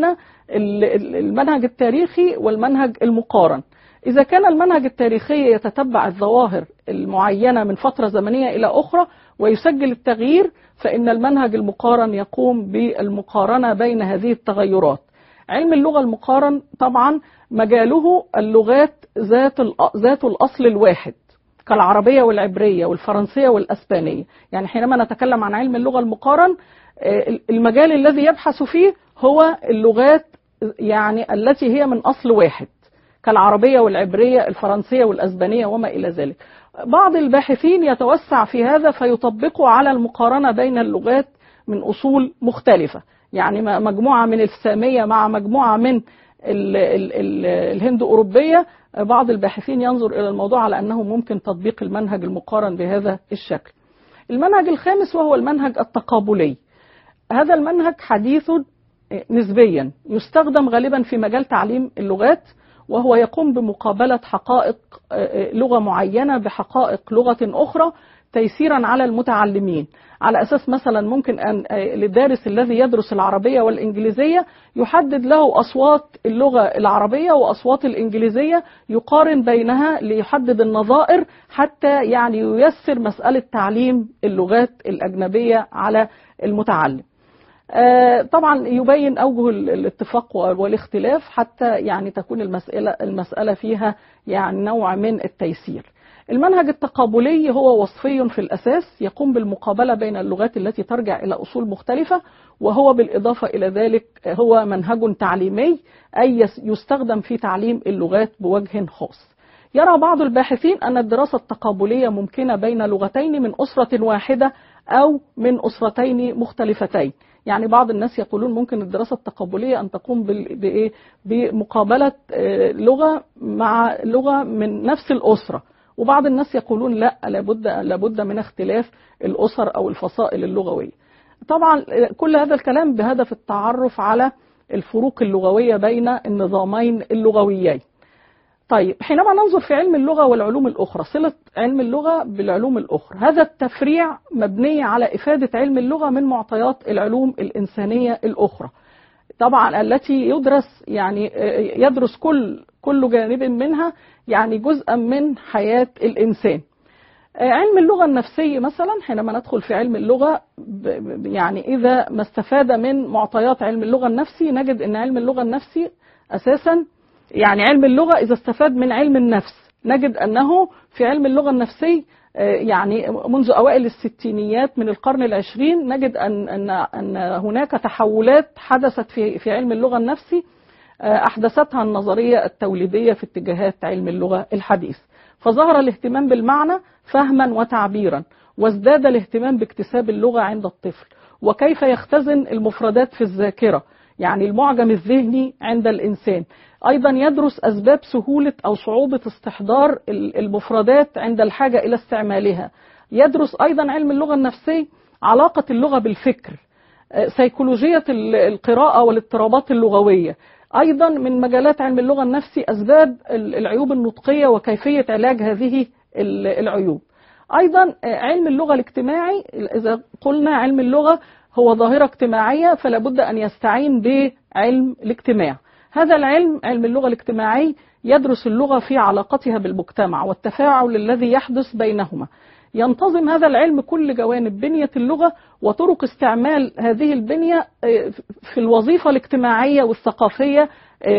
المنهج التاريخي والمنهج المقارن. إذا كان المنهج التاريخي يتتبع الظواهر المعينة من فترة زمنية إلى أخرى ويسجل التغيير، فإن المنهج المقارن يقوم بالمقارنة بين هذه التغيرات. علم اللغة المقارن طبعا مجاله اللغات ذات ذات الأصل الواحد كالعربية والعبرية والفرنسية والأسبانية. يعني حينما نتكلم عن علم اللغة المقارن المجال الذي يبحث فيه هو اللغات يعني التي هي من أصل واحد كالعربية والعبرية الفرنسية والأسبانية وما إلى ذلك. بعض الباحثين يتوسع في هذا فيطبقوا على المقارنة بين اللغات من أصول مختلفة، يعني مجموعة من السامية مع مجموعة من الهند أوروبية. بعض الباحثين ينظر إلى الموضوع على أنه ممكن تطبيق المنهج المقارن بهذا الشكل. المنهج الخامس وهو المنهج التقابلي. هذا المنهج حديث نسبيا، يستخدم غالبا في مجال تعليم اللغات، وهو يقوم بمقابلة حقائق لغة معينة بحقائق لغة أخرى تيسيرا على المتعلمين، على أساس مثلا ممكن أن للدارس الذي يدرس العربية والإنجليزية يحدد له أصوات اللغة العربية وأصوات الإنجليزية، يقارن بينها ليحدد النظائر حتى يعني ييسر مسألة تعليم اللغات الأجنبية على المتعلم. طبعا يبين أوجه الاتفاق والاختلاف حتى يعني تكون المسألة المسألة فيها يعني نوع من التيسير. المنهج التقابلي هو وصفي في الأساس، يقوم بالمقابلة بين اللغات التي ترجع إلى أصول مختلفة، وهو بالإضافة إلى ذلك هو منهج تعليمي، أي يستخدم في تعليم اللغات بوجه خاص. يرى بعض الباحثين أن الدراسة التقابلية ممكنة بين لغتين من أسرة واحدة أو من أسرتين مختلفتين. يعني بعض الناس يقولون ممكن الدراسة التقابلية أن تقوم بمقابلة لغة مع لغة من نفس الأسرة، وبعض الناس يقولون لا، لابد لابد من اختلاف الأسر أو الفصائل اللغوية. طبعا كل هذا الكلام بهدف التعرف على الفروق اللغوية بين النظامين اللغويين. طيب، حينما ننظر في علم اللغة والعلوم الأخرى، صلة علم اللغة بالعلوم الأخرى، هذا التفريع مبني على إفادة علم اللغة من معطيات العلوم الإنسانية الأخرى، طبعا التي يدرس يعني يدرس كل كل جانب منها يعني جزءا من حياة الإنسان. علم اللغة النفسي مثلا، حينما ندخل في علم اللغة يعني إذا ما استفاد من معطيات علم اللغة النفسي، نجد أن علم اللغة النفسي أساسا يعني علم اللغة إذا استفاد من علم النفس، نجد أنه في علم اللغة النفسي يعني منذ أوائل الستينيات من القرن العشرين نجد أن أن أن هناك تحولات حدثت في في علم اللغة النفسي أحدثتها النظرية التوليدية في اتجاهات علم اللغة الحديث، فظهر الاهتمام بالمعنى فهما وتعبيرا، وازداد الاهتمام باكتساب اللغة عند الطفل، وكيف يختزن المفردات في الذاكرة، يعني المعجم الذهني عند الإنسان. أيضا يدرس أسباب سهولة أو صعوبة استحضار المفردات عند الحاجة إلى استعمالها. يدرس أيضا علم اللغة النفسي علاقة اللغة بالفكر، سيكولوجية القراءة والاضطرابات اللغوية. أيضا من مجالات علم اللغة النفسي أسباب العيوب النطقية وكيفية علاج هذه العيوب. أيضا علم اللغة الاجتماعي، إذا قلنا علم اللغة هو ظاهرة اجتماعية فلا بد أن يستعين بعلم الاجتماع. هذا العلم علم اللغة الاجتماعي يدرس اللغة في علاقتها بالمجتمع والتفاعل الذي يحدث بينهما. ينتظم هذا العلم كل جوانب بنية اللغة وطرق استعمال هذه البنية في الوظيفة الاجتماعية والثقافية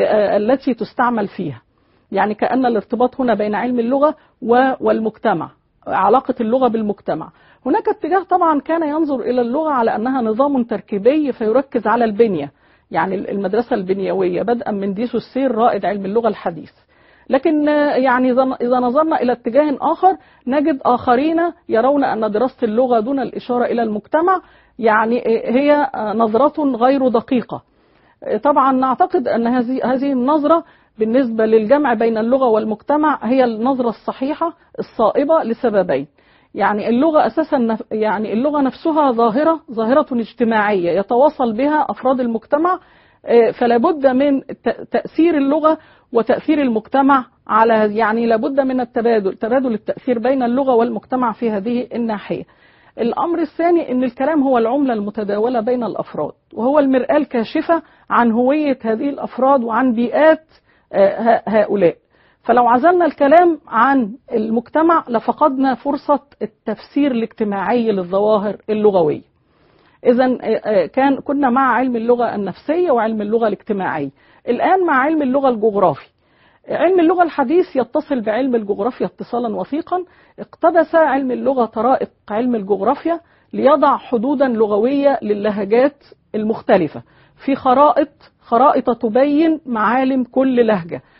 التي تستعمل فيها، يعني كأن الارتباط هنا بين علم اللغة والمجتمع، علاقة اللغة بالمجتمع. هناك اتجاه طبعا كان ينظر إلى اللغة على أنها نظام تركيبي فيركز على البنية، يعني المدرسة البنيوية بدءا من ديسو السير رائد علم اللغة الحديث. لكن يعني إذا نظرنا إلى اتجاه آخر نجد آخرين يرون أن دراسة اللغة دون الإشارة إلى المجتمع يعني هي نظرة غير دقيقة. طبعا نعتقد أن هذه هذه النظرة بالنسبة للجمع بين اللغة والمجتمع هي النظرة الصحيحة الصائبة لسببين. يعني اللغة أساسا يعني اللغة نفسها ظاهرة ظاهرة اجتماعية يتواصل بها أفراد المجتمع، فلا بد من تأثير اللغة وتأثير المجتمع على يعني لابد من التبادل تبادل التأثير بين اللغة والمجتمع في هذه الناحية. الأمر الثاني أن الكلام هو العملة المتداولة بين الأفراد، وهو المرآة الكاشفة عن هوية هذه الأفراد وعن بيئات هؤلاء. فلو عزلنا الكلام عن المجتمع لفقدنا فرصة التفسير الاجتماعي للظواهر اللغوية. إذن كان كنا مع علم اللغة النفسية وعلم اللغة الاجتماعية، الآن مع علم اللغة الجغرافي. علم اللغة الحديث يتصل بعلم الجغرافيا اتصالا وثيقا. اقتبس علم اللغة طرائق علم الجغرافيا ليضع حدودا لغوية للهجات المختلفة في خرائط خرائط تبين معالم كل لهجة،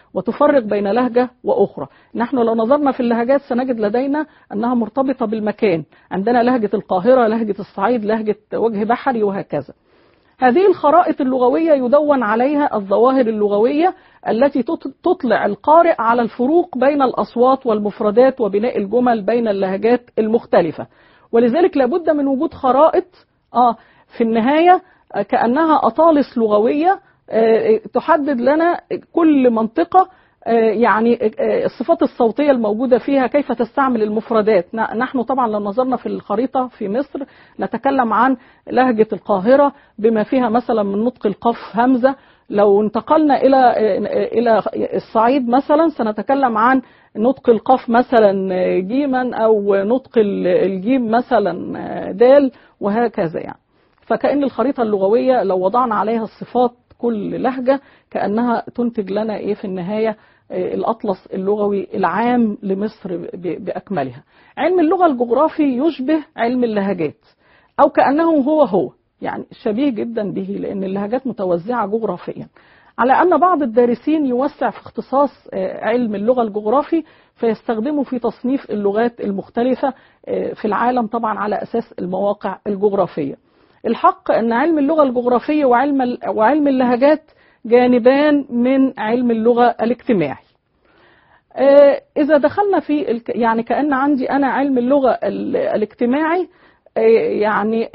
وتفرق بين لهجة وأخرى. نحن لو نظرنا في اللهجات سنجد لدينا أنها مرتبطة بالمكان، عندنا لهجة القاهرة، لهجة الصعيد، لهجة وجه بحري، وهكذا. هذه الخرائط اللغوية يدون عليها الظواهر اللغوية التي تطلع القارئ على الفروق بين الأصوات والمفردات وبناء الجمل بين اللهجات المختلفة. ولذلك لابد من وجود خرائط آه في النهاية كأنها أطالس لغوية تحدد لنا كل منطقة يعني الصفات الصوتية الموجودة فيها، كيف تستعمل المفردات. نحن طبعا لو نظرنا في الخريطة في مصر نتكلم عن لهجة القاهرة بما فيها مثلا من نطق القاف همزة. لو انتقلنا إلى إلى الصعيد مثلا سنتكلم عن نطق القاف مثلا جيما، أو نطق الجيم مثلا دال، وهكذا يعني. فكأن الخريطة اللغوية لو وضعنا عليها الصفات كل لهجة كأنها تنتج لنا إيه في النهاية الأطلس اللغوي العام لمصر بأكملها. علم اللغة الجغرافي يشبه علم اللهجات، أو كأنه هو هو يعني شبيه جدا به، لأن اللهجات متوزعة جغرافيا، على أن بعض الدارسين يوسع في اختصاص علم اللغة الجغرافي فيستخدمه في تصنيف اللغات المختلفة في العالم طبعا على أساس المواقع الجغرافية. الحق أن علم اللغة الجغرافية وعلم وعلم اللهجات جانبان من علم اللغة الاجتماعي. إذا دخلنا في يعني كأن عندي أنا علم اللغة الاجتماعي يعني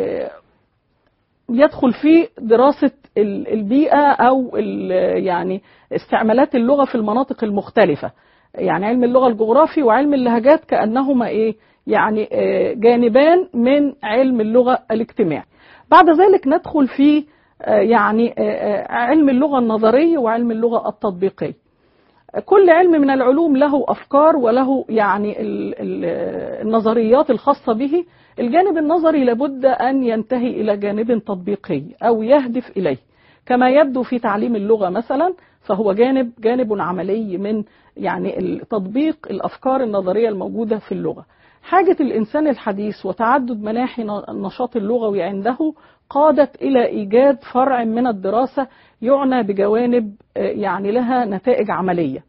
يدخل فيه دراسة البيئة أو يعني استعمالات اللغة في المناطق المختلفة. يعني علم اللغة الجغرافي وعلم اللهجات كأنهما إيه يعني جانبان من علم اللغة الاجتماعي. بعد ذلك ندخل في يعني علم اللغة النظري وعلم اللغة التطبيقي. كل علم من العلوم له أفكار وله يعني النظريات الخاصة به. الجانب النظري لابد أن ينتهي إلى جانب تطبيقي أو يهدف إليه، كما يبدو في تعليم اللغة مثلا، فهو جانب جانب عملي من يعني تطبيق الأفكار النظرية الموجودة في اللغة. حاجة الإنسان الحديث وتعدد مناحي النشاط اللغوي عنده قادت إلى إيجاد فرع من الدراسة يعنى بجوانب يعني لها نتائج عملية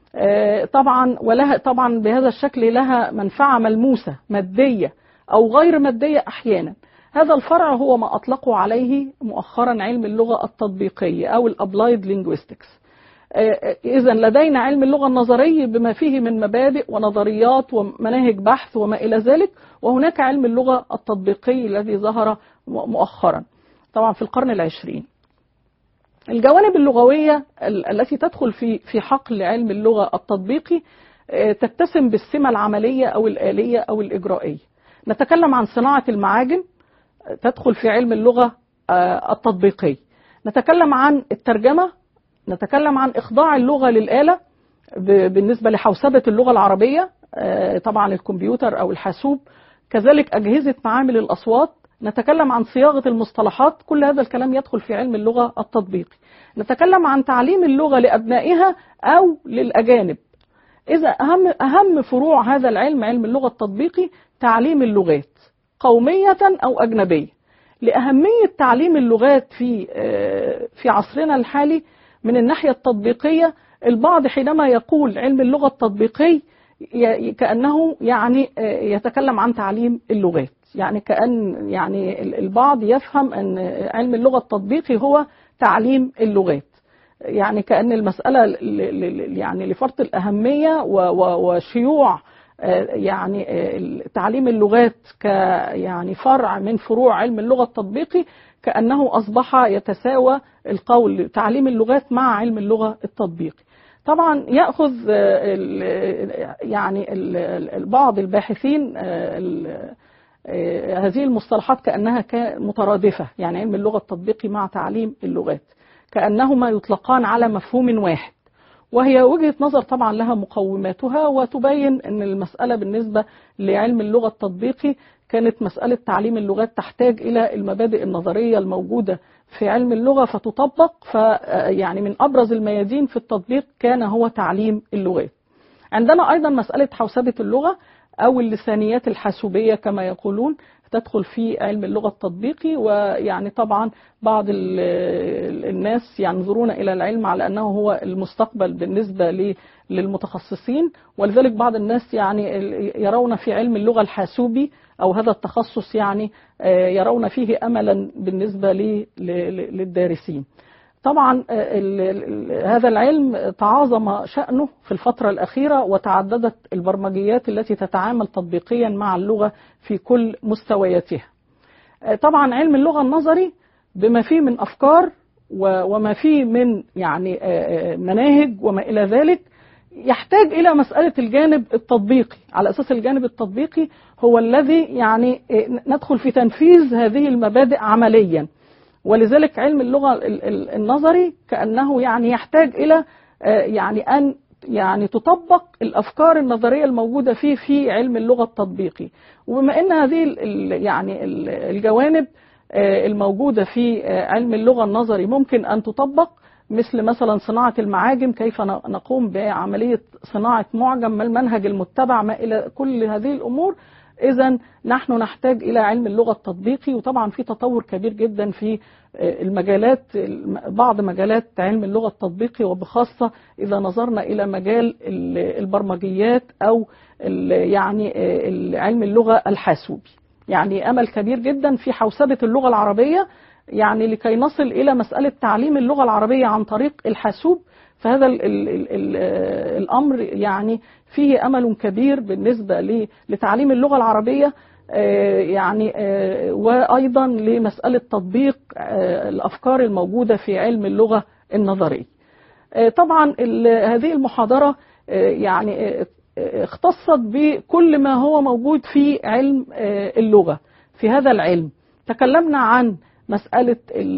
طبعا، ولها طبعا بهذا الشكل لها منفعة ملموسة مادية أو غير مادية أحيانا. هذا الفرع هو ما أطلقوا عليه مؤخرا علم اللغة التطبيقية أو الأبلايد لينجويستكس. إذن لدينا علم اللغة النظري بما فيه من مبادئ ونظريات ومناهج بحث وما إلى ذلك، وهناك علم اللغة التطبيقي الذي ظهر مؤخرا طبعا في القرن العشرين. الجوانب اللغوية التي تدخل في في حقل علم اللغة التطبيقي تتسم بالسمة العملية أو الآلية أو الإجرائية. نتكلم عن صناعة المعاجم تدخل في علم اللغة التطبيقي. نتكلم عن الترجمة، نتكلم عن إخضاع اللغة للآلة بالنسبة لحوسبة اللغة العربية طبعا الكمبيوتر أو الحاسوب، كذلك أجهزة معامل الأصوات. نتكلم عن صياغة المصطلحات، كل هذا الكلام يدخل في علم اللغة التطبيقي. نتكلم عن تعليم اللغة لأبنائها أو للأجانب. إذا أهم أهم فروع هذا العلم علم اللغة التطبيقي تعليم اللغات قومية أو أجنبية. لأهمية تعليم اللغات في في عصرنا الحالي من الناحية التطبيقية، البعض حينما يقول علم اللغة التطبيقي كأنه يعني يتكلم عن تعليم اللغات، يعني كأن يعني البعض يفهم أن علم اللغة التطبيقي هو تعليم اللغات، يعني كأن المسألة يعني لفرط الأهمية وشيوع يعني تعليم اللغات ك يعني فرع من فروع علم اللغة التطبيقي، كأنه أصبح يتساوى القول تعليم اللغات مع علم اللغة التطبيقي. طبعا يأخذ يعني بعض الباحثين هذه المصطلحات كأنها مترادفة، يعني علم اللغة التطبيقي مع تعليم اللغات كأنهما يطلقان على مفهوم واحد، وهي وجهة نظر طبعا لها مقوماتها، وتبين أن المسألة بالنسبة لعلم اللغة التطبيقي كانت مسألة تعليم اللغات تحتاج إلى المبادئ النظرية الموجودة في علم اللغة فتطبق، فيعني من أبرز الميادين في التطبيق كان هو تعليم اللغات. عندنا أيضا مسألة حوسبة اللغة أو اللسانيات الحاسوبية كما يقولون، تدخل في علم اللغة التطبيقي. ويعني طبعا بعض الناس ينظرون إلى العلم على أنه هو المستقبل بالنسبة للمتخصصين، ولذلك بعض الناس يعني يرون في علم اللغة الحاسوبي أو هذا التخصص يعني يرون فيه أملا بالنسبة للدارسين. طبعا هذا العلم تعاظم شأنه في الفترة الأخيرة، وتعددت البرمجيات التي تتعامل تطبيقيا مع اللغة في كل مستوياتها. طبعا علم اللغة النظري بما فيه من أفكار وما فيه من يعني مناهج وما إلى ذلك يحتاج إلى مسألة الجانب التطبيقي، على أساس الجانب التطبيقي هو الذي يعني ندخل في تنفيذ هذه المبادئ عمليا. ولذلك علم اللغة النظري كأنه يعني يحتاج إلى يعني أن يعني تطبق الأفكار النظرية الموجودة فيه في علم اللغة التطبيقي. وبما أن هذه يعني الجوانب الموجودة في علم اللغة النظري ممكن أن تطبق، مثل مثلا صناعة المعاجم، كيف نقوم بعملية صناعة معجم، ما المنهج المتبع، ما إلى كل هذه الأمور، إذن نحن نحتاج إلى علم اللغة التطبيقي. وطبعا في تطور كبير جدا في المجالات، بعض مجالات علم اللغة التطبيقي، وبخاصة إذا نظرنا إلى مجال البرمجيات أو يعني علم اللغة الحاسوبي. يعني أمل كبير جدا في حوسبة اللغة العربية، يعني لكي نصل إلى مسألة تعليم اللغة العربية عن طريق الحاسوب. فهذا ال ال ال الأمر يعني فيه أمل كبير بالنسبة لتعليم اللغة العربية، يعني وأيضا لمسألة تطبيق الأفكار الموجودة في علم اللغة النظري. طبعا هذه المحاضرة يعني اختصت بكل ما هو موجود في علم اللغة. في هذا العلم تكلمنا عن مسألة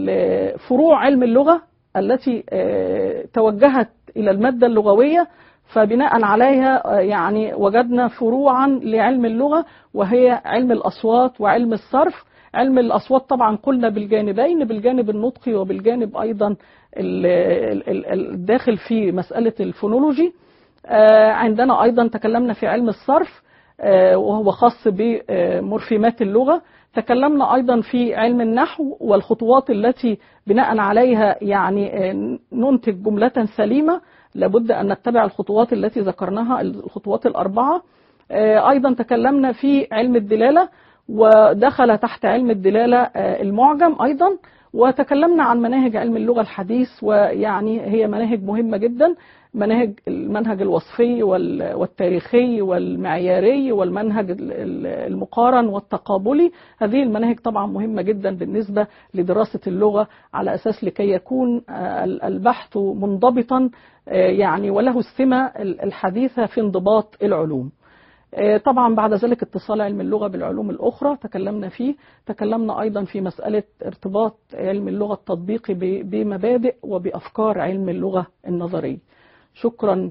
فروع علم اللغة التي توجهت إلى المادة اللغوية، فبناء عليها يعني وجدنا فروعا لعلم اللغة، وهي علم الأصوات وعلم الصرف. علم الأصوات طبعا قلنا بالجانبين، بالجانب النطقي وبالجانب أيضا الداخل في مسألة الفونولوجي. عندنا أيضا تكلمنا في علم الصرف وهو خاص بمورفيمات اللغة. تكلمنا أيضا في علم النحو والخطوات التي بناء عليها يعني ننتج جملة سليمة، لابد أن نتبع الخطوات التي ذكرناها، الخطوات الأربعة. أيضا تكلمنا في علم الدلالة، ودخل تحت علم الدلالة المعجم أيضا. وتكلمنا عن مناهج علم اللغة الحديث، ويعني هي مناهج مهمة جدا، مناهج المنهج الوصفي والتاريخي والمعياري والمنهج المقارن والتقابلي. هذه المناهج طبعا مهمة جدا بالنسبة لدراسة اللغة، على أساس لكي يكون البحث منضبطا يعني وله السمة الحديثة في انضباط العلوم. طبعا بعد ذلك اتصال علم اللغة بالعلوم الأخرى تكلمنا فيه. تكلمنا أيضا في مسألة ارتباط علم اللغة التطبيقي بمبادئ وبأفكار علم اللغة النظري. شكرا.